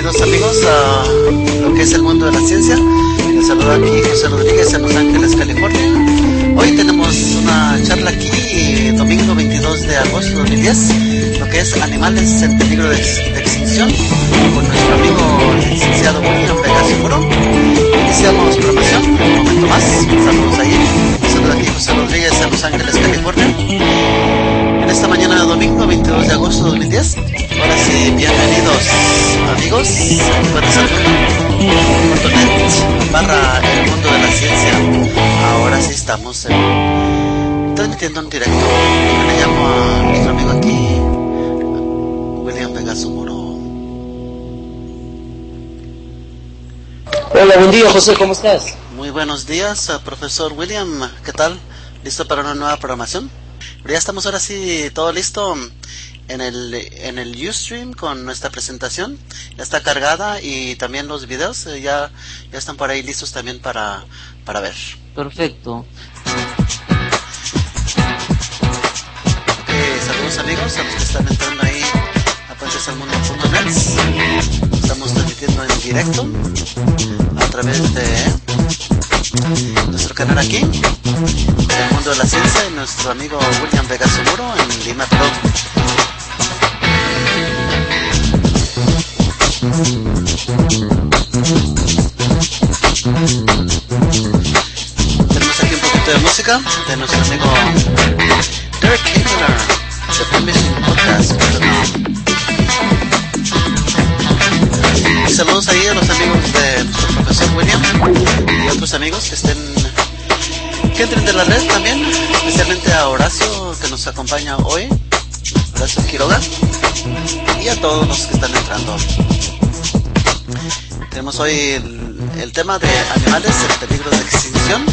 bienvenidos amigos a lo que es el mundo de la ciencia. Les saluda aquí José Rodríguez en Los Ángeles, California. Hoy tenemos una charla aquí, domingo 22 de agosto de 2010, lo que es animales en peligro de extinción, con nuestro amigo licenciado William Vegas Muro. Iniciamos programación en un momento más. Saludos ahí. Saluda aquí José Rodríguez en Los Ángeles, California. En esta mañana de domingo 22 de agosto de 2010. Ahora sí, bienvenidos amigos a puentesalmundo.net/el mundo de la ciencia. Ahora sí estamos transmitiendo en directo. Yo le llamo a nuestro amigo aquí, William Vegas Muro. Hola, buen día José, ¿cómo estás? Muy buenos días, profesor William. ¿Qué tal? ¿Listo para una nueva programación? Pero ya estamos ahora sí todo listo en el Ustream con nuestra presentación. Ya está cargada y también los videos ya están por ahí listos también para ver. Perfecto. Saludos amigos a los que están entrando ahí a puentesalmundo.net. Estamos transmitiendo en directo a través de nuestro canal aquí, El Mundo de la Ciencia, y nuestro amigo William Vegas Muro en Lima, Perú. Tenemos aquí un poquito de música de nuestro amigo Derek Hitler de Permission Podcast. Y saludos ahí a los amigos de nuestro profesor William y otros amigos que entren de la red también, especialmente a Horacio que nos acompaña hoy, Horacio Quiroga, y a todos los que están entrando. Tenemos hoy el tema de animales en peligro de extinción.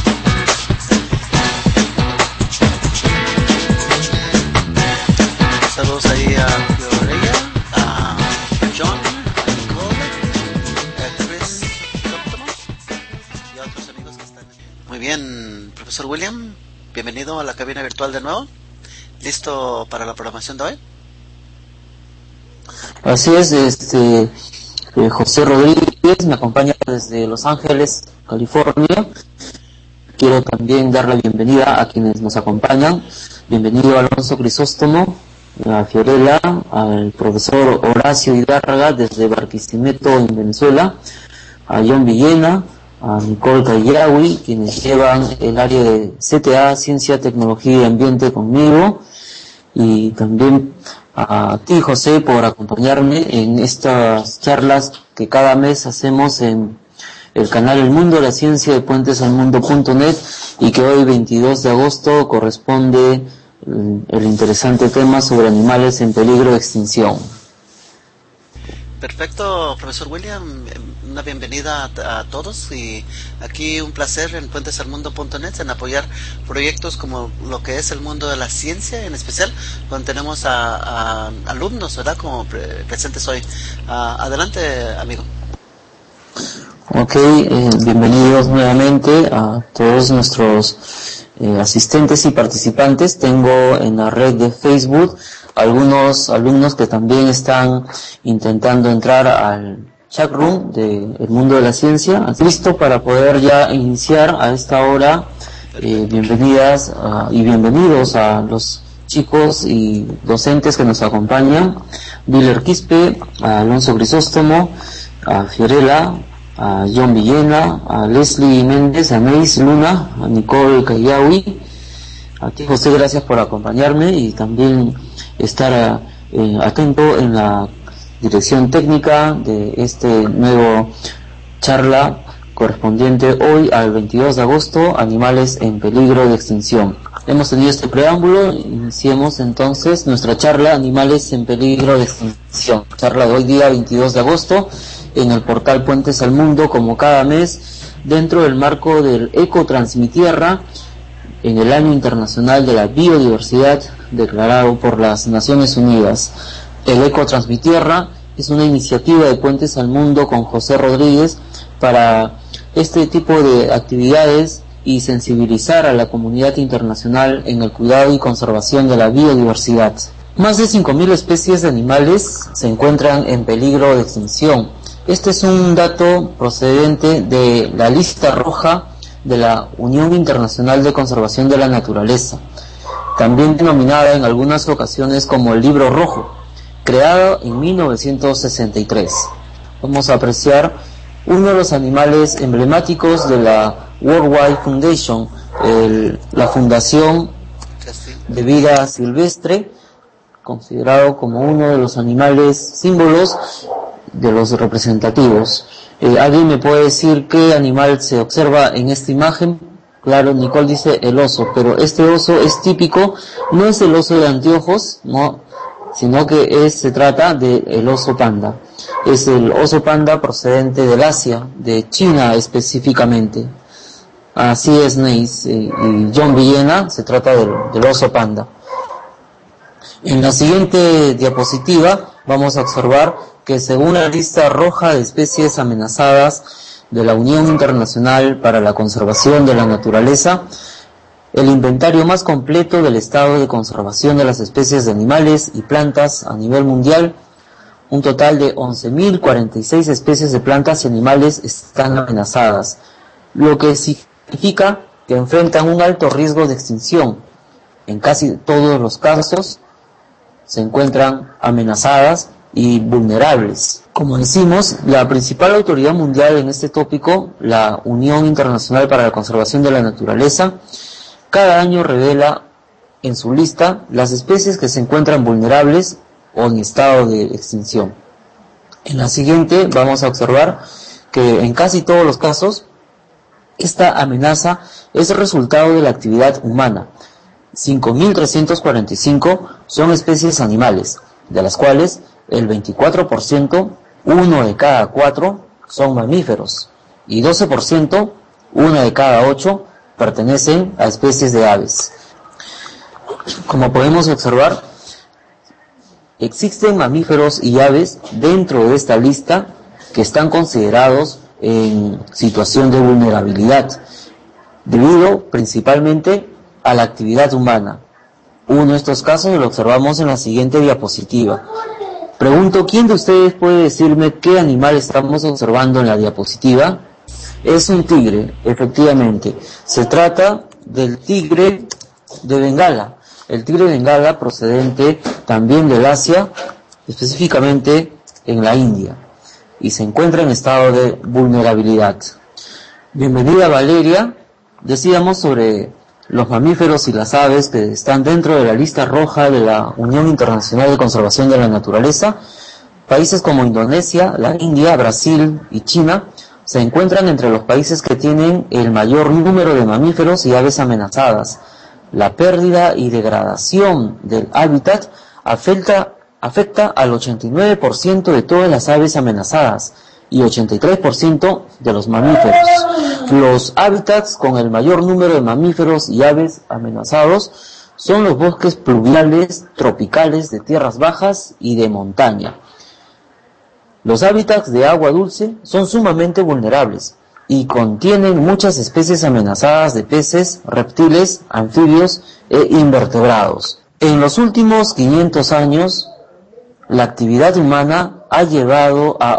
Saludos ahí a Fiorella, a John, a Nicole, a Chris Tóptomo y a otros amigos que están. Muy bien, profesor William, bienvenido a la cabina virtual de nuevo. ¿Listo para la programación de hoy? Así es, José Rodríguez me acompaña desde Los Ángeles, California. Quiero también dar la bienvenida a quienes nos acompañan. Bienvenido a Alonso Crisóstomo, a Fiorella, al profesor Horacio Hidárraga desde Barquisimeto en Venezuela, a John Villena, a Nicole Callawi, quienes llevan el área de CTA, Ciencia, Tecnología y Ambiente conmigo, y también a ti José por acompañarme en estas charlas que cada mes hacemos en el canal El Mundo de la Ciencia de puentesalmundo.net, y que hoy 22 de agosto corresponde el interesante tema sobre animales en peligro de extinción. Perfecto, profesor William, una bienvenida a todos, y aquí un placer en puentesalmundo.net en apoyar proyectos como lo que es el mundo de la ciencia, en especial cuando tenemos a alumnos, ¿verdad?, como presentes hoy. Adelante, amigo. Ok, bienvenidos nuevamente a todos nuestros asistentes y participantes. Tengo en la red de Facebook algunos alumnos que también están intentando entrar al chat room de El Mundo de la Ciencia. Listo para poder ya iniciar a esta hora. Bienvenidas y bienvenidos a los chicos y docentes que nos acompañan: Diller Quispe, a Alonso Crisóstomo, a Fiorella, a John Villena, a Leslie Méndez, a Neis Luna, a Nicole Callawi. A ti José, gracias por acompañarme y también estar atento en la dirección técnica de este nuevo charla correspondiente hoy al 22 de agosto, animales en peligro de extinción. Hemos tenido este preámbulo, iniciemos entonces nuestra charla Animales en peligro de extinción. Charla de hoy día 22 de agosto en el portal Puentes al Mundo, como cada mes, dentro del marco del Ecotransmitierra, en el Año Internacional de la Biodiversidad declarado por las Naciones Unidas. El Ecotransmitierra es una iniciativa de Puentes al Mundo con José Rodríguez para este tipo de actividades y sensibilizar a la comunidad internacional en el cuidado y conservación de la biodiversidad. Más de 5.000 especies de animales se encuentran en peligro de extinción Este es un dato procedente de la lista roja de la Unión Internacional de Conservación de la Naturaleza, también denominada en algunas ocasiones como el Libro Rojo, creado en 1963. Vamos a apreciar uno de los animales emblemáticos de la World Wide Foundation, la Fundación de Vida Silvestre, considerado como uno de los animales símbolos de los representativos. ¿Alguien me puede decir qué animal se observa en esta imagen? Claro, Nicole dice el oso, pero este oso es típico, no es el oso de anteojos, no, sino que se trata del oso panda. Es el oso panda procedente del Asia, de China específicamente. Así es, Neis, y John Villena, se trata del oso panda. En la siguiente diapositiva vamos a observar que según la lista roja de especies amenazadas de la Unión Internacional para la Conservación de la Naturaleza, el inventario más completo del estado de conservación de las especies de animales y plantas a nivel mundial, un total de 11.046 especies de plantas y animales están amenazadas, lo que significa que enfrentan un alto riesgo de extinción. En casi todos los casos se encuentran amenazadas y vulnerables. Como decimos, la principal autoridad mundial en este tópico, la Unión Internacional para la Conservación de la Naturaleza, cada año revela en su lista las especies que se encuentran vulnerables o en estado de extinción. En la siguiente vamos a observar que en casi todos los casos esta amenaza es el resultado de la actividad humana. 5.345 son especies animales, de las cuales el 24%, uno de cada 4, son mamíferos, y 12%, una de cada 8, pertenecen a especies de aves. Como podemos observar, existen mamíferos y aves dentro de esta lista que están considerados en situación de vulnerabilidad, debido principalmente a la actividad humana. Uno de estos casos lo observamos en la siguiente diapositiva. Pregunto, ¿quién de ustedes puede decirme qué animal estamos observando en la diapositiva? Es un tigre, efectivamente. Se trata del tigre de Bengala. El tigre de Bengala procedente también del Asia, específicamente en la India, y se encuentra en estado de vulnerabilidad. Bienvenida, Valeria. Decíamos sobre los mamíferos y las aves que están dentro de la lista roja de la Unión Internacional de Conservación de la Naturaleza. Países como Indonesia, la India, Brasil y China se encuentran entre los países que tienen el mayor número de mamíferos y aves amenazadas. La pérdida y degradación del hábitat afecta al 89% de todas las aves amenazadas y 83% de los mamíferos. Los hábitats con el mayor número de mamíferos y aves amenazados son los bosques pluviales tropicales de tierras bajas y de montaña. Los hábitats de agua dulce son sumamente vulnerables y contienen muchas especies amenazadas de peces, reptiles, anfibios e invertebrados. En los últimos 500 años, la actividad humana ha llevado a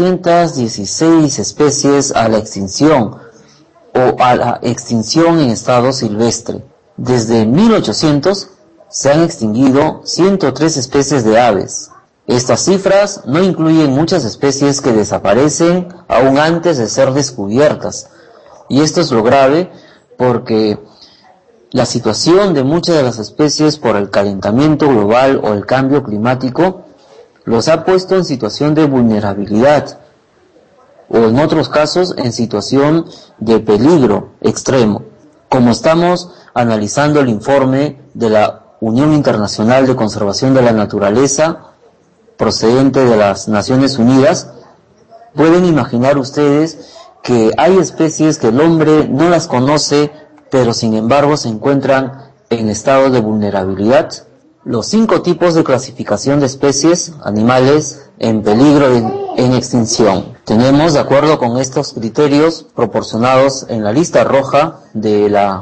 816 especies a la extinción o a la extinción en estado silvestre. Desde 1800 se han extinguido 103 especies de aves. Estas cifras no incluyen muchas especies que desaparecen aún antes de ser descubiertas. Y esto es lo grave porque la situación de muchas de las especies por el calentamiento global o el cambio climático los ha puesto en situación de vulnerabilidad o en otros casos en situación de peligro extremo. Como estamos analizando el informe de la Unión Internacional de Conservación de la Naturaleza procedente de las Naciones Unidas, pueden imaginar ustedes que hay especies que el hombre no las conoce, pero sin embargo se encuentran en estado de vulnerabilidad. Los 5 tipos de clasificación de especies animales en peligro en extinción. Tenemos, de acuerdo con estos criterios proporcionados en la lista roja de la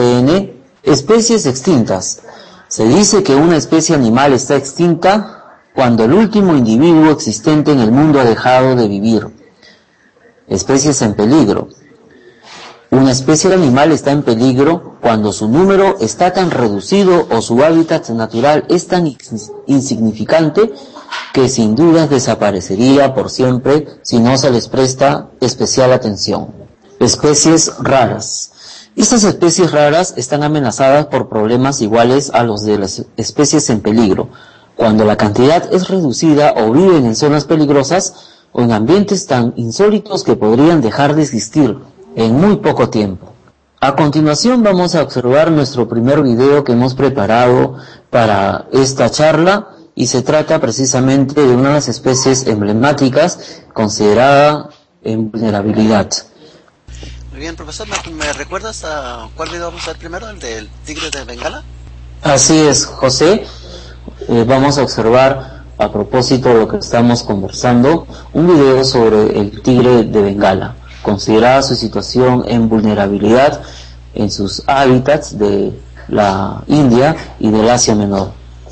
UICN, especies extintas. Se dice que una especie animal está extinta cuando el último individuo existente en el mundo ha dejado de vivir. Especies en peligro. Una especie de animal está en peligro cuando su número está tan reducido o su hábitat natural es tan insignificante que sin dudas desaparecería por siempre si no se les presta especial atención. Especies raras. Estas especies raras están amenazadas por problemas iguales a los de las especies en peligro, cuando la cantidad es reducida o viven en zonas peligrosas o en ambientes tan insólitos que podrían dejar de existir en muy poco tiempo. A continuación vamos a observar nuestro primer video que hemos preparado para esta charla y se trata precisamente de una de las especies emblemáticas considerada en vulnerabilidad. Muy bien, profesor, ¿me recuerdas a cuál video vamos a ver primero? ¿El del tigre de Bengala? Así es, José. Vamos a observar, a propósito de lo que estamos conversando, un video sobre el tigre de Bengala, considerada su situación en vulnerabilidad en sus hábitats de la India y del Asia Menor.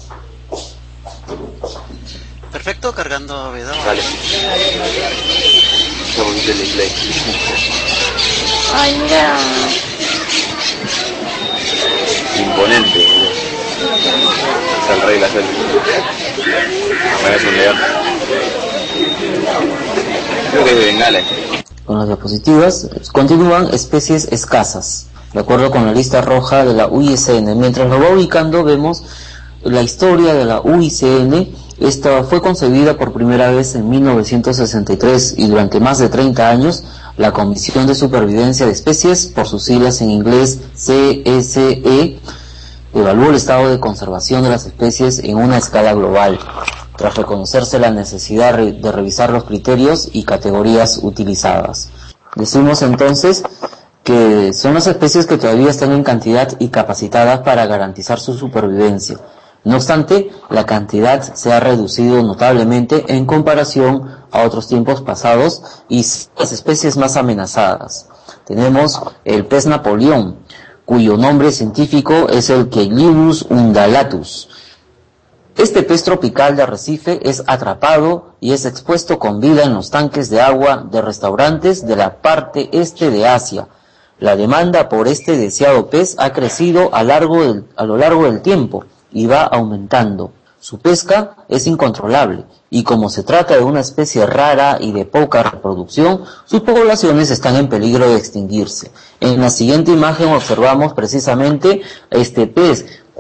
Perfecto, cargando video. Vale. Un poquito el display. Ay, mira. Imponente. Es el rey de la selva. Es un león. Creo que es de Bengala. Con las diapositivas continúan especies escasas, de acuerdo con la lista roja de la UICN. Mientras lo va ubicando, vemos la historia de la UICN. Esta fue concebida por primera vez en 1963 y durante más de 30 años la Comisión de Supervivencia de Especies, por sus siglas en inglés CSE, evaluó el estado de conservación de las especies en una escala global, tras reconocerse la necesidad de revisar los criterios y categorías utilizadas. Decimos entonces que son las especies que todavía están en cantidad y capacitadas para garantizar su supervivencia. No obstante, la cantidad se ha reducido notablemente en comparación a otros tiempos pasados y las especies más amenazadas. Tenemos el pez Napoleón, cuyo nombre científico es el Keilurus undulatus. Este pez tropical de arrecife es atrapado y es expuesto con vida en los tanques de agua de restaurantes de la parte este de Asia. La demanda por este deseado pez ha crecido a lo largo del tiempo y va aumentando. Su pesca es incontrolable y como se trata de una especie rara y de poca reproducción, sus poblaciones están en peligro de extinguirse. En la siguiente imagen observamos precisamente este pez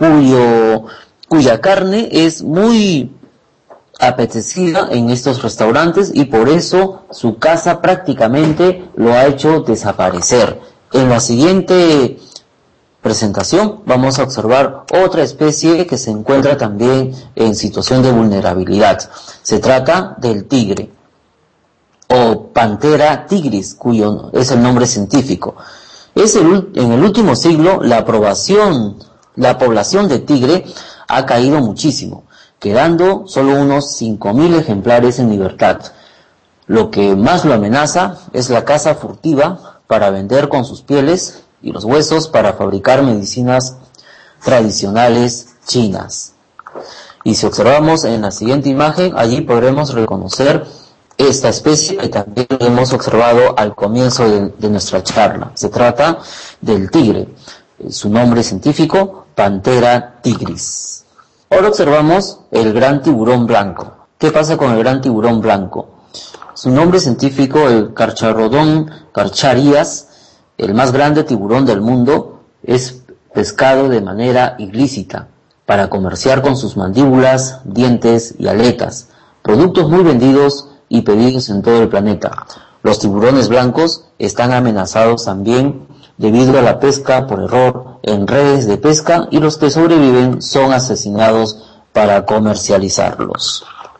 cuya carne es muy apetecida en estos restaurantes y por eso su caza prácticamente lo ha hecho desaparecer. En la siguiente presentación vamos a observar otra especie que se encuentra también en situación de vulnerabilidad. Se trata del tigre o Panthera tigris, cuyo es el nombre científico. En el último siglo la población de tigre ha caído muchísimo, quedando solo unos 5.000 ejemplares en libertad. Lo que más lo amenaza es la caza furtiva para vender con sus pieles y los huesos para fabricar medicinas tradicionales chinas. Y si observamos en la siguiente imagen, allí podremos reconocer esta especie que también hemos observado al comienzo de nuestra charla. Se trata del tigre, su nombre científico, Panthera tigris. Ahora observamos el gran tiburón blanco. ¿Qué pasa con el gran tiburón blanco? Su nombre científico, el Carcharodon carcharias, el más grande tiburón del mundo, es pescado de manera ilícita para comerciar con sus mandíbulas, dientes y aletas, productos muy vendidos y pedidos en todo el planeta. Los tiburones blancos están amenazados también debido a la pesca por error en redes de pesca y los que sobreviven son asesinados para comercializarlos.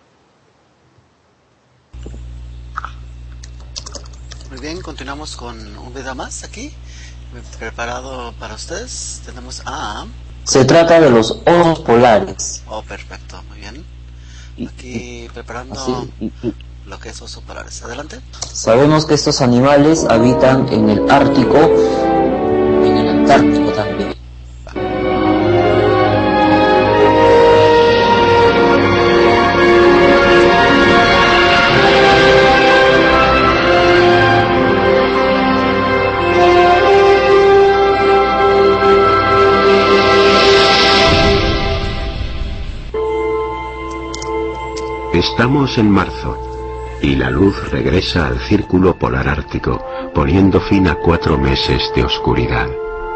Muy bien, continuamos con un video más aquí, preparado para ustedes. Tenemos Se trata de los osos polares. Oh, perfecto, muy bien. Aquí preparando lo que es osos polares. Adelante. Sabemos que estos animales habitan en el Ártico, en el Antártico también. Estamos en marzo y la luz regresa al círculo polar ártico, poniendo fin a 4 meses de oscuridad.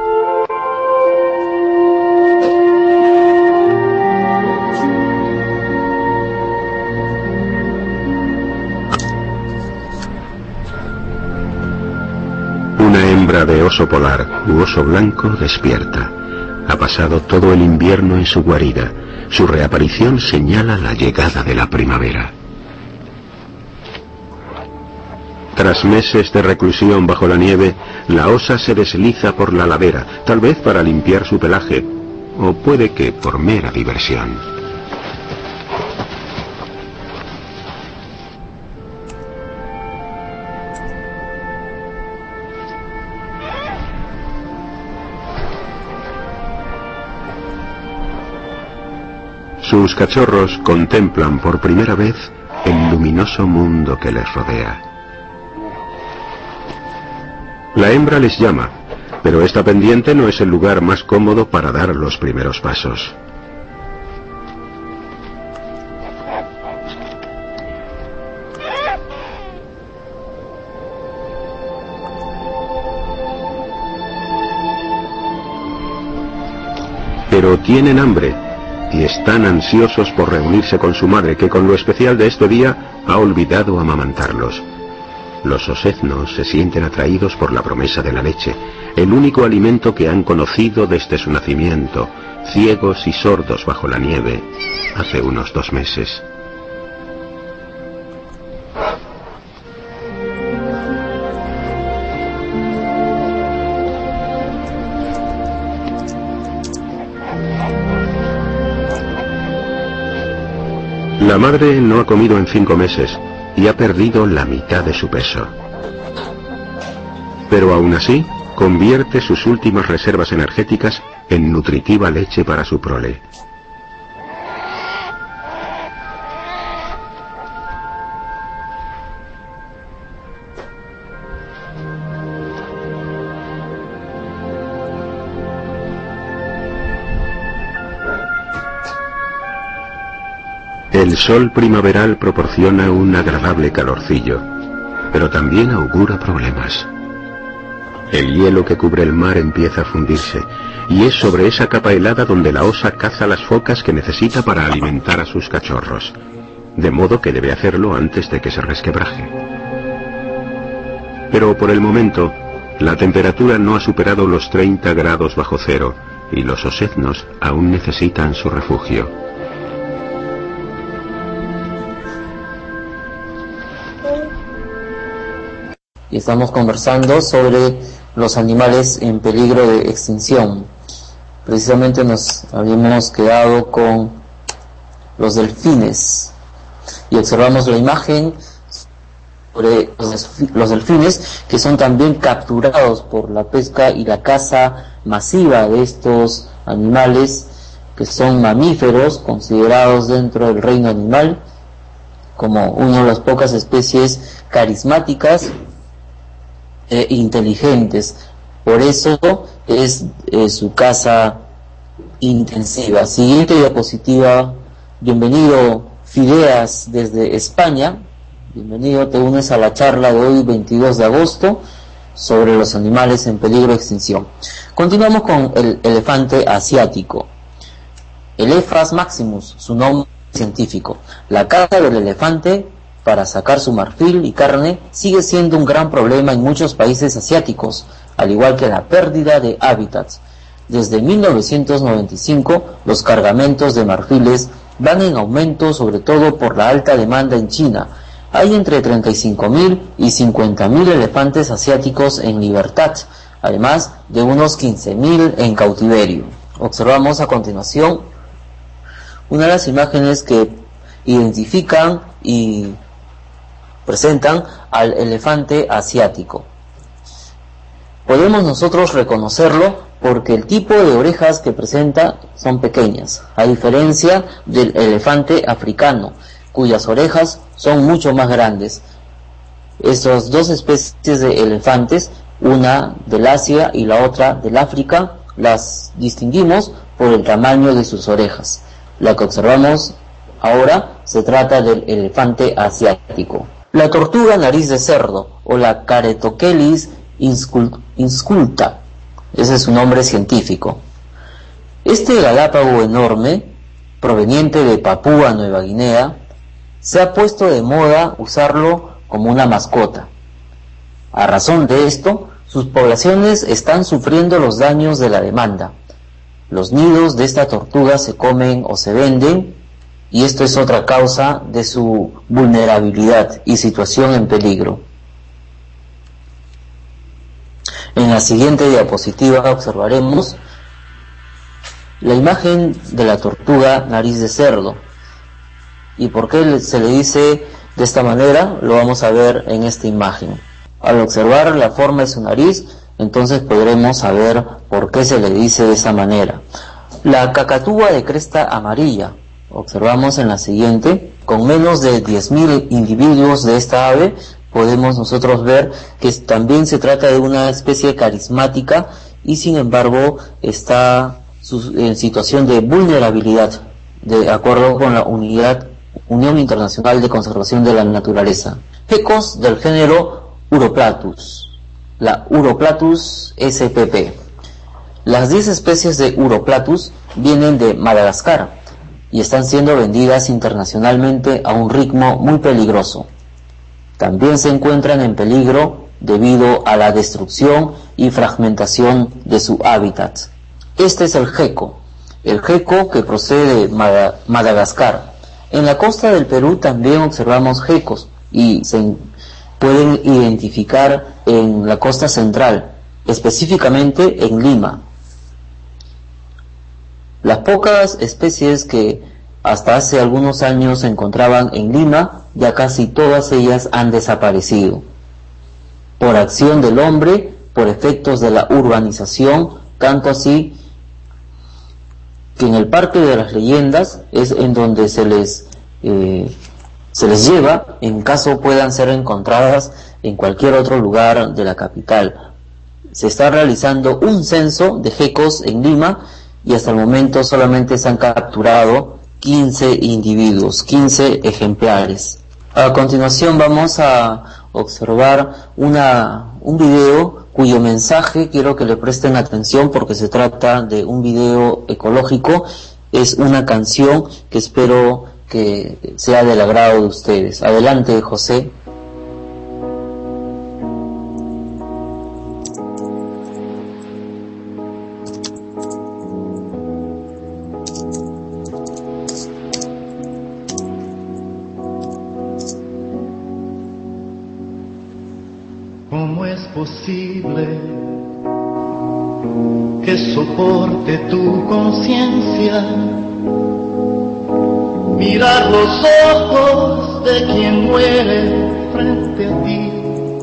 Una hembra de oso polar u oso blanco despierta. Ha pasado todo el invierno en su guarida. Su reaparición señala la llegada de la primavera. Tras meses de reclusión bajo la nieve, la osa se desliza por la ladera, tal vez para limpiar su pelaje, o puede que por mera diversión. Sus cachorros contemplan por primera vez el luminoso mundo que les rodea. La hembra les llama, pero esta pendiente no es el lugar más cómodo para dar los primeros pasos. Pero tienen hambre y están ansiosos por reunirse con su madre, que con lo especial de este día ha olvidado amamantarlos. Los oseznos se sienten atraídos por la promesa de la leche, el único alimento que han conocido desde su nacimiento, ciegos y sordos bajo la nieve, hace unos 2 meses. La madre no ha comido en 5 meses y ha perdido la mitad de su peso. Pero aún así, convierte sus últimas reservas energéticas en nutritiva leche para su prole. El sol primaveral proporciona un agradable calorcillo, pero también augura problemas. El hielo que cubre el mar empieza a fundirse, y es sobre esa capa helada donde la osa caza las focas que necesita para alimentar a sus cachorros, de modo que debe hacerlo antes de que se resquebraje. Pero por el momento, la temperatura no ha superado los 30 grados bajo cero, y los oseznos aún necesitan su refugio. Y estamos conversando sobre los animales en peligro de extinción. Precisamente nos habíamos quedado con los delfines y observamos la imagen sobre los delfines, que son también capturados por la pesca y la caza masiva de estos animales, que son mamíferos considerados dentro del reino animal como una de las pocas especies carismáticas e inteligentes. Por eso es su caza intensiva. Siguiente diapositiva. Bienvenido, Fideas, desde España. Bienvenido, te unes a la charla de hoy, 22 de agosto, sobre los animales en peligro de extinción. Continuamos con el elefante asiático. Elephas maximus, su nombre científico. La caza del elefante para sacar su marfil y carne sigue siendo un gran problema en muchos países asiáticos, al igual que la pérdida de hábitats. Desde 1995, los cargamentos de marfiles van en aumento, sobre todo por la alta demanda en China. Hay entre 35.000 y 50.000 elefantes asiáticos en libertad, además de unos 15.000 en cautiverio. Observamos a continuación una de las imágenes que identifican y presentan al elefante asiático. Podemos nosotros reconocerlo porque el tipo de orejas que presenta son pequeñas, a diferencia del elefante africano, cuyas orejas son mucho más grandes. Estas dos especies de elefantes, una del Asia y la otra del África, las distinguimos por el tamaño de sus orejas. La que observamos ahora Se trata del elefante asiático. La tortuga nariz de cerdo o la Caretochelis insculta, ese es su nombre científico. Este galápago enorme, proveniente de Papúa Nueva Guinea, se ha puesto de moda usarlo como una mascota. A razón de esto, sus poblaciones están sufriendo los daños de la demanda. Los nidos de esta tortuga se comen o se venden, y esto es otra causa de su vulnerabilidad y situación en peligro. En la siguiente diapositiva observaremos la imagen de la tortuga nariz de cerdo. ¿Y por qué se le dice de esta manera? Lo vamos a ver en esta imagen. Al observar la forma de su nariz, entonces podremos saber por qué se le dice de esa manera. La cacatúa de cresta amarilla, observamos en la siguiente, con menos de 10.000 individuos de esta ave, podemos nosotros ver que también se trata de una especie carismática y sin embargo está en situación de vulnerabilidad, de acuerdo con la Unión Internacional de Conservación de la Naturaleza. Gecos del género Uroplatus, la Uroplatus spp. Las 10 especies de Uroplatus vienen de Madagascar y están siendo vendidas internacionalmente a un ritmo muy peligroso. También se encuentran en peligro debido a la destrucción y fragmentación de su hábitat. Este es el geco que procede de Madagascar. En la costa del Perú también observamos gecos y se pueden identificar en la costa central, específicamente en Lima. Las pocas especies que hasta hace algunos años se encontraban en Lima, ya casi todas ellas han desaparecido. Por acción del hombre, por efectos de la urbanización, tanto así que en el Parque de las Leyendas es en donde se les lleva en caso puedan ser encontradas en cualquier otro lugar de la capital. Se está realizando un censo de gecos en Lima y hasta el momento solamente se han capturado 15 individuos, 15 ejemplares. A continuación vamos a observar un video cuyo mensaje quiero que le presten atención porque se trata de un video ecológico. Es una canción que espero que sea del agrado de ustedes. Adelante, José. ¿Cómo es posible que soporte tu conciencia mirar los ojos de quien muere frente a ti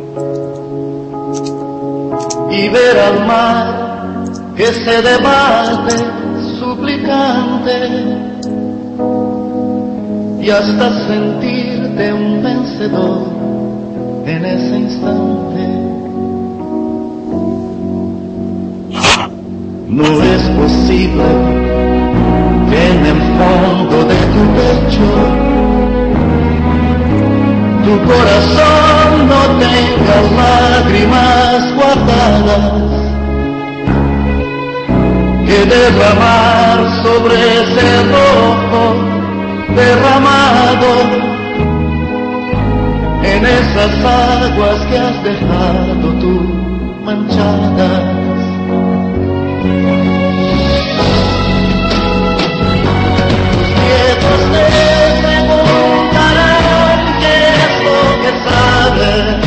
y ver al mar que se debate suplicante y hasta sentirte un vencedor en ese instante? No es posible que en el fondo de tu pecho tu corazón no tenga lágrimas guardadas que derramar sobre ese rojo derramado en esas aguas que has dejado tú manchadas. Tus nietos te preguntarán qué es lo que sabes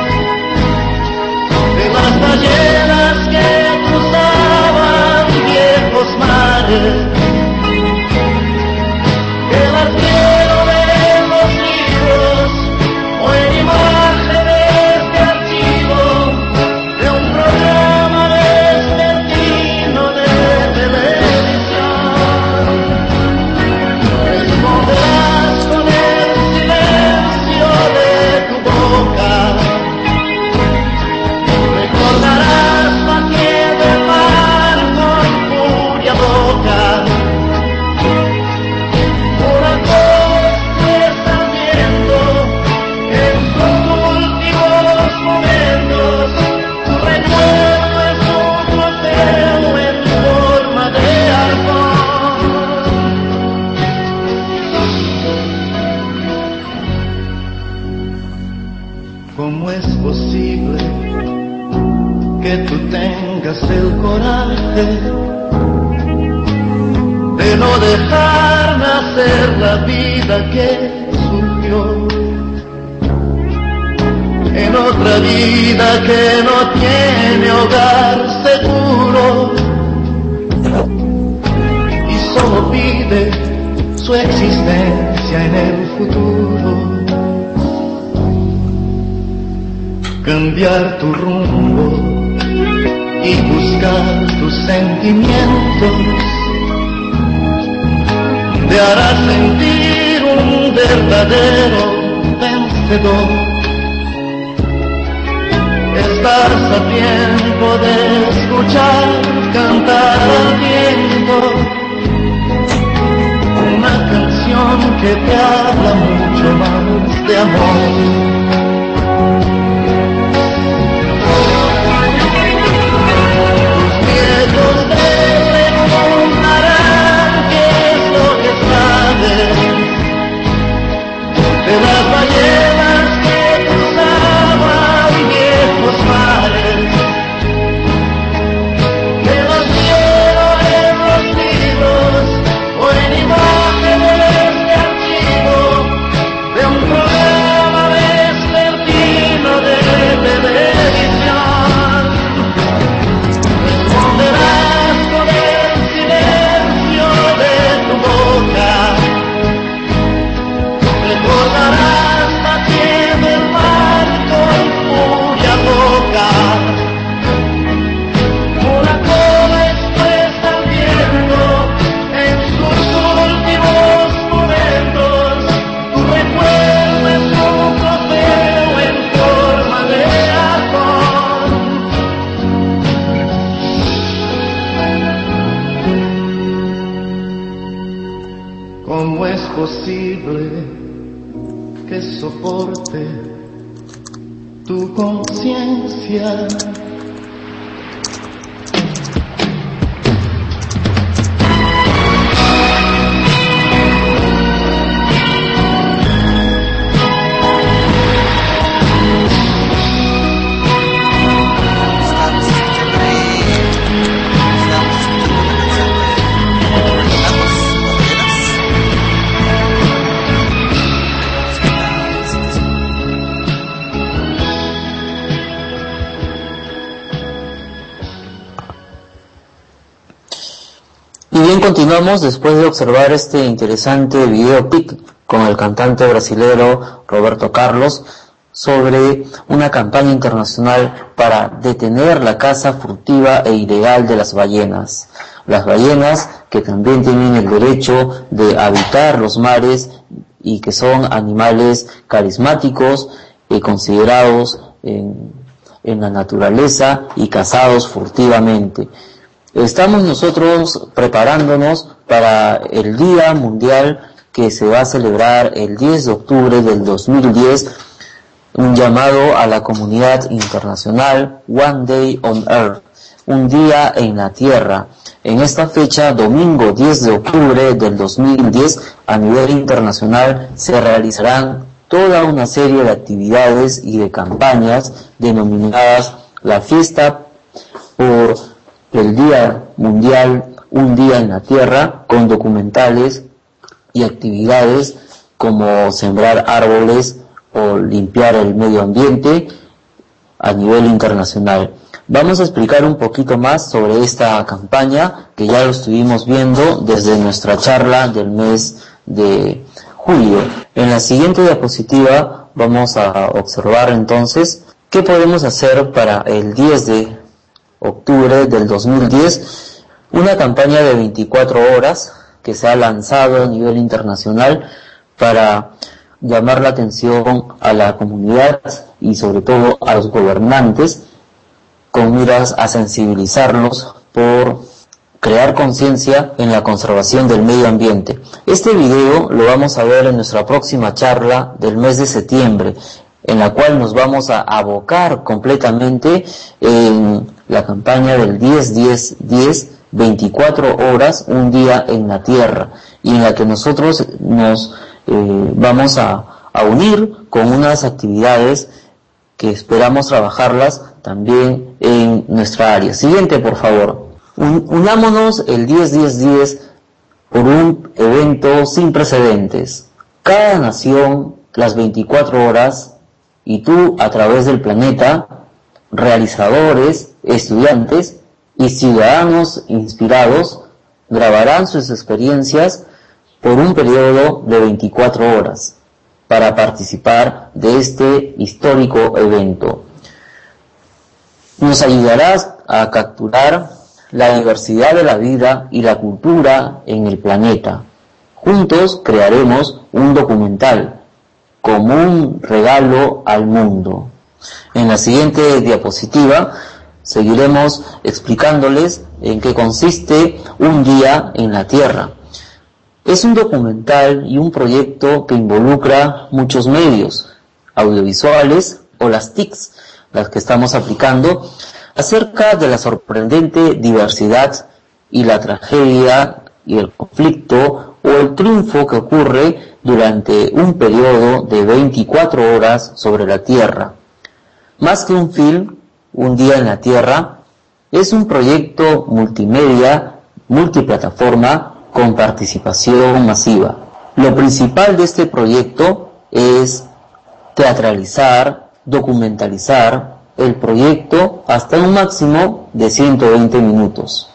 de las ballenas que cruzaban viejos mares, el arquero de los libros o en imágenes de archivo de un programa vespertino de ¿Cómo es posible que tú tengas el coraje de no dejar nacer la vida que surgió en otra vida que no tiene hogar seguro y solo pide su existencia en el futuro? Cambiar tu rumbo y buscar tus sentimientos te hará sentir un verdadero vencedor. Estás a tiempo de escuchar cantar al viento una canción que te habla mucho más de amor. Los te preguntarán qué es lo que sabes de las ballenas que cruzaban viejos mares, que los vieron en los libros o en imágenes de archivo de un programa vespertino de televisión. Responderás con el silencio de tu boca, recordarás la piel del mar con furia loca. Una cola expresa al viento en sus últimos momentos. Tu recuerdo es un trofeo en forma de halcón. ¿Cómo es posible que soporte tu conciencia? Continuamos después de observar este interesante videoclip con el cantante brasilero Roberto Carlos sobre una campaña internacional para detener la caza furtiva e ilegal de las ballenas. Las ballenas que también tienen el derecho de habitar los mares y que son animales carismáticos y considerados en la naturaleza y cazados furtivamente. Estamos nosotros preparándonos para el Día Mundial que se va a celebrar el 10 de octubre del 2010, un llamado a la comunidad internacional One Day on Earth, un día en la Tierra. En esta fecha, domingo 10 de octubre del 2010, a nivel internacional se realizarán toda una serie de actividades y de campañas denominadas la fiesta por el Día Mundial, un día en la Tierra, con documentales y actividades como sembrar árboles o limpiar el medio ambiente a nivel internacional. Vamos a explicar un poquito más sobre esta campaña que ya lo estuvimos viendo desde nuestra charla del mes de julio. En la siguiente diapositiva vamos a observar entonces qué podemos hacer para el 10 de octubre del 2010, una campaña de 24 horas que se ha lanzado a nivel internacional para llamar la atención a la comunidad y sobre todo a los gobernantes con miras a sensibilizarlos por crear conciencia en la conservación del medio ambiente. Este video lo vamos a ver en nuestra próxima charla del mes de septiembre, en la cual nos vamos a abocar completamente en la campaña del 10-10-10, 24 horas, un día en la Tierra, y en la que nosotros nos vamos a unir con unas actividades que esperamos trabajarlas también en nuestra área. Siguiente, por favor. Unámonos el 10-10-10 por un evento sin precedentes. Cada nación, las 24 horas, y tú a través del planeta, realizadores, estudiantes y ciudadanos inspirados, grabarán sus experiencias por un periodo de 24 horas para participar de este histórico evento. Nos ayudarás a capturar la diversidad de la vida y la cultura en el planeta. Juntos crearemos un documental como un regalo al mundo. En la siguiente diapositiva seguiremos explicándoles en qué consiste Un día en la Tierra. Es un documental y un proyecto que involucra muchos medios audiovisuales o las TICs, las que estamos aplicando, acerca de la sorprendente diversidad y la tragedia y el conflicto o el triunfo que ocurre durante un periodo de 24 horas sobre la Tierra. Más que un film, Un día en la Tierra es un proyecto multimedia, multiplataforma, con participación masiva. Lo principal de este proyecto es teatralizar, documentalizar el proyecto hasta un máximo de 120 minutos,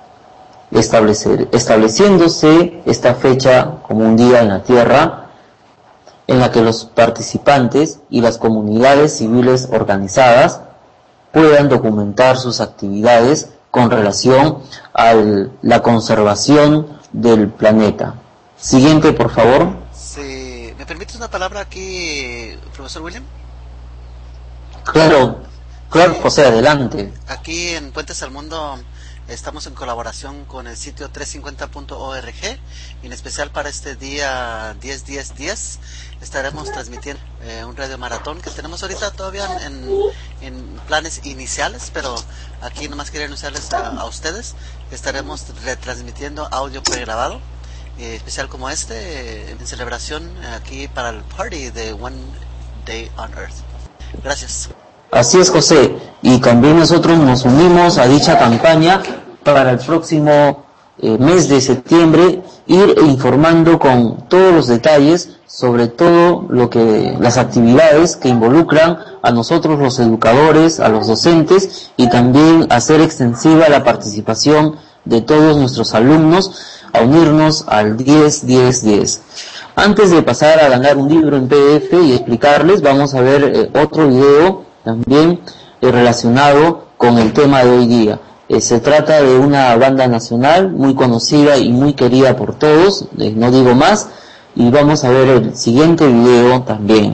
estableciéndose esta fecha como Un día en la Tierra, en la que los participantes y las comunidades civiles organizadas puedan documentar sus actividades con relación a la conservación del planeta. Siguiente, por favor. Sí, ¿me permites una palabra aquí, profesor William? Claro, José, adelante. Aquí en Puentes al Mundo estamos en colaboración con el sitio 350.org y en especial para este día 10-10-10 estaremos transmitiendo un radio maratón que tenemos ahorita todavía en planes iniciales, pero aquí nomás quería anunciarles a ustedes que estaremos retransmitiendo audio pregrabado, especial como este, en celebración aquí para el party de One Day on Earth. Gracias. Así es, José, y también nosotros nos unimos a dicha campaña para el próximo mes de septiembre, ir informando con todos los detalles sobre todo las actividades que involucran a nosotros los educadores, a los docentes, y también hacer extensiva la participación de todos nuestros alumnos a unirnos al 10-10-10. Antes de pasar a ganar un libro en PDF y explicarles, vamos a ver otro video también relacionado con el tema de hoy día. Se trata de una banda nacional muy conocida y muy querida por todos, no digo más, y vamos a ver el siguiente video también.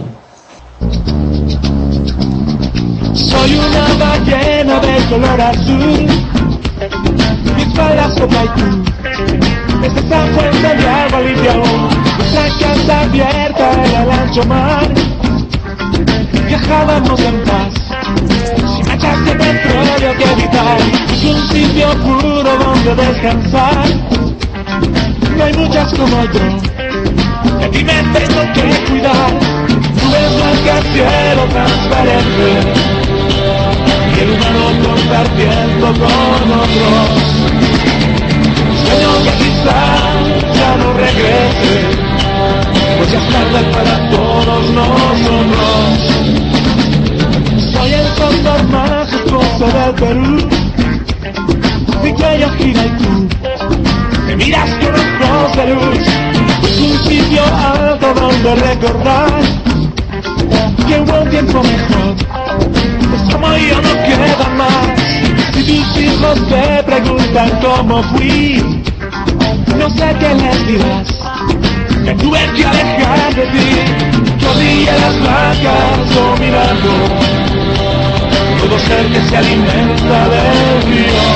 Soy una ballena de color azul, mi espalda sobre tú, esta es la fuente de agua limpia, nuestra casa abierta en el ancho mar, viajábamos en paz, sin manchas de petróleo que evitar, y un sitio puro donde descansar, no hay muchas como yo, de ti me tengo que cuidar, tú ves más que el cielo transparente, y el humano compartiendo con otros, sueño que quizá ya no regrese, pues ya es tarde para todos nosotros. Soy el cóndor majestuoso del Perú, mi cuello gira y tú me miras con ojos de luz. Es un sitio alto donde recordar que hubo un tiempo mejor, pues como yo no queda más. Si tus hijos te preguntan cómo fui, no sé qué les dirás, que tuve que alejar de ti, rodillas blancas dominando todo ser que se alimenta del río,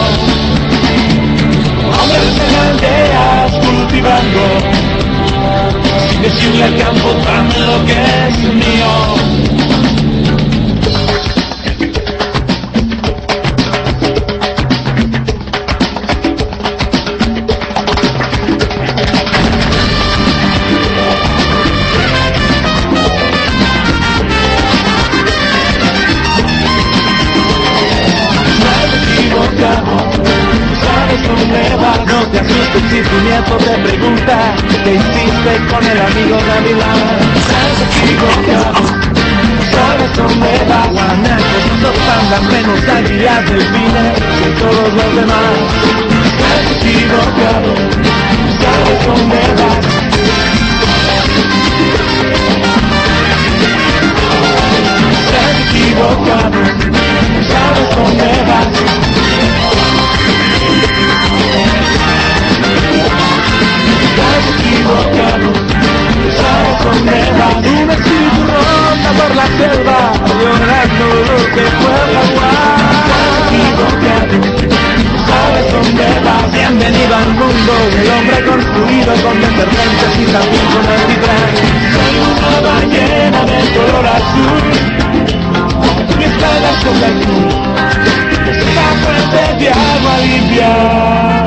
hombres en aldeas cultivando, sin decirle al campo tan lo que es mío. Y si tu nieto te pregunta qué hiciste con el amigo Gavilán, estás equivocado, sabes dónde vas. Guanacos, los pandas, menos águilas, delfines y todos los demás. Estás equivocado, sabes dónde vas. Estás equivocado, sabes dónde vas. Estás equivocado, sabes dónde vas. Un espíritu ronda por la selva, llorando lo que fue agua. Estás equivocado, sabes dónde vas. Bienvenido al mundo del hombre construido con detergentes y también con alquitrán. Soy una ballena de color azul, mi espalda sobre el sur, esta fuente de agua limpia.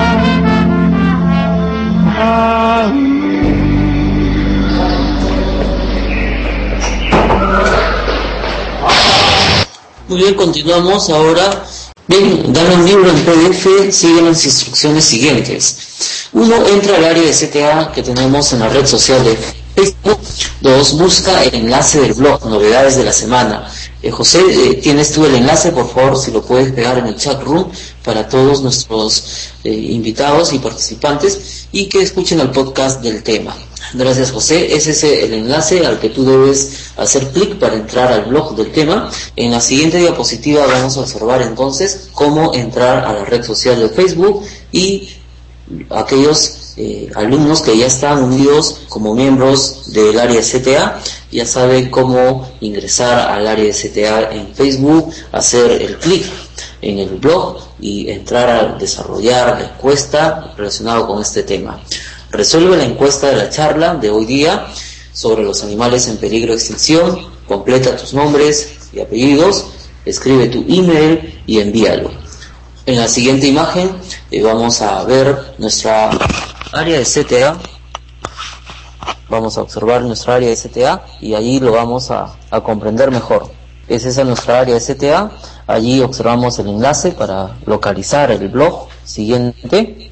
Muy bien, continuamos ahora. Bien, dame un libro en PDF, siguen las instrucciones siguientes. 1. Entra al área de CTA que tenemos en la red social de Facebook. 2. Busca el enlace del blog, novedades de la semana. José, ¿tienes tú el enlace? Por favor, si lo puedes pegar en el chat room para todos nuestros invitados y participantes y que escuchen el podcast del tema. Gracias, José. Ese es el enlace al que tú debes hacer clic para entrar al blog del tema. En la siguiente diapositiva vamos a observar entonces cómo entrar a la red social de Facebook y aquellos alumnos que ya están unidos como miembros del área de CTA ya saben cómo ingresar al área de CTA en Facebook, hacer el clic en el blog y entrar a desarrollar la encuesta relacionada con este tema. Resuelve la encuesta de la charla de hoy día sobre los animales en peligro de extinción, completa tus nombres y apellidos, escribe tu email y envíalo. En la siguiente imagen vamos a ver nuestra área de CTA. Vamos a observar nuestra área de CTA y allí lo vamos a comprender mejor. Esa es nuestra área de CTA. Allí observamos el enlace para localizar el blog siguiente.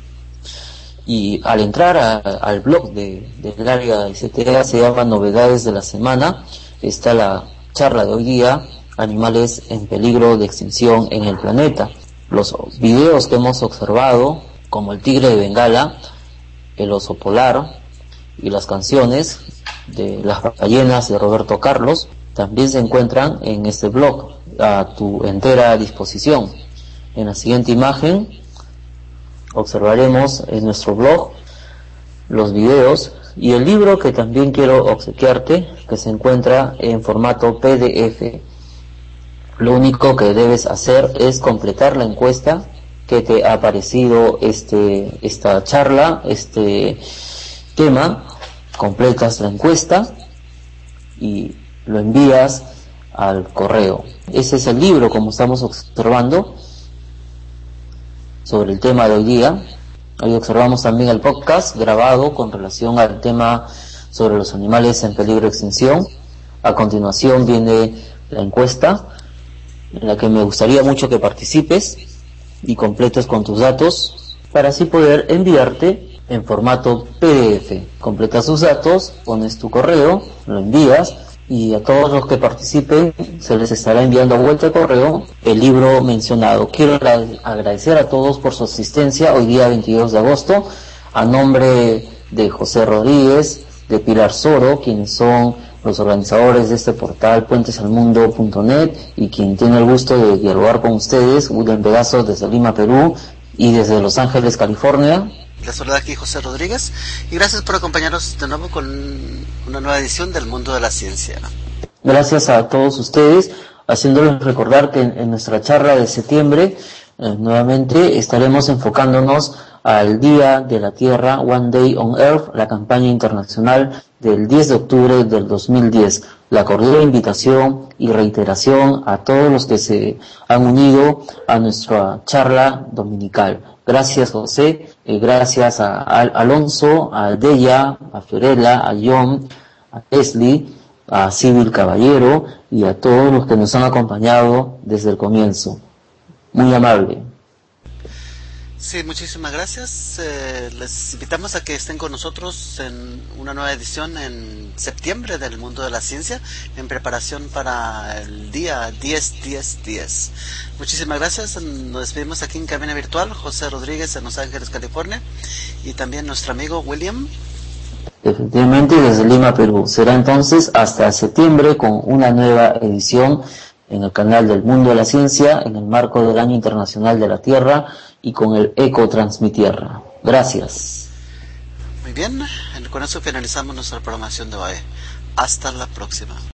Y al entrar al blog del área de CTA se llama Novedades de la Semana. Está la charla de hoy día, Animales en peligro de extinción en el planeta. Los videos que hemos observado, como el tigre de Bengala, el oso polar y las canciones de las ballenas de Roberto Carlos, también se encuentran en este blog a tu entera disposición. En la siguiente imagen observaremos en nuestro blog los videos y el libro que también quiero obsequiarte, que se encuentra en formato PDF. Lo único que debes hacer es completar la encuesta que te ha parecido esta charla, este tema. Completas la encuesta y lo envías al correo. Ese es el libro, como estamos observando, sobre el tema de hoy día. Hoy observamos también el podcast grabado con relación al tema sobre los animales en peligro de extinción. A continuación viene la encuesta, en la que me gustaría mucho que participes y completes con tus datos para así poder enviarte en formato PDF. Completas tus datos, pones tu correo, lo envías y a todos los que participen se les estará enviando a vuelta de correo el libro mencionado. Quiero agradecer a todos por su asistencia hoy día 22 de agosto, a nombre de José Rodríguez, de Pilar Soro, quienes son los organizadores de este portal puentesalmundo.net y quien tiene el gusto de dialogar con ustedes, William Pedazo desde Lima, Perú y desde Los Ángeles, California. Les saluda aquí José Rodríguez y gracias por acompañarnos de nuevo con una nueva edición del Mundo de la Ciencia. Gracias a todos ustedes, haciéndoles recordar que en nuestra charla de septiembre nuevamente estaremos enfocándonos al Día de la Tierra, One Day on Earth, la campaña internacional del 10 de octubre del 2010. La cordial invitación y reiteración a todos los que se han unido a nuestra charla dominical. Gracias, José, gracias a Alonso, a Deya, a Fiorella, a John, a Leslie, a Civil Caballero y a todos los que nos han acompañado desde el comienzo. Muy amable. Sí, muchísimas gracias. Les invitamos a que estén con nosotros en una nueva edición en septiembre del Mundo de la Ciencia, en preparación para el día 10-10-10. Muchísimas gracias. Nos despedimos aquí en cabina virtual, José Rodríguez en Los Ángeles, California, y también nuestro amigo William. Efectivamente, desde Lima, Perú. Será entonces hasta septiembre con una nueva edición en el canal del Mundo de la Ciencia, en el marco del Año Internacional de la Tierra y con el Eco Transmitierra. Gracias. Muy bien, con eso finalizamos nuestra programación de hoy. Hasta la próxima.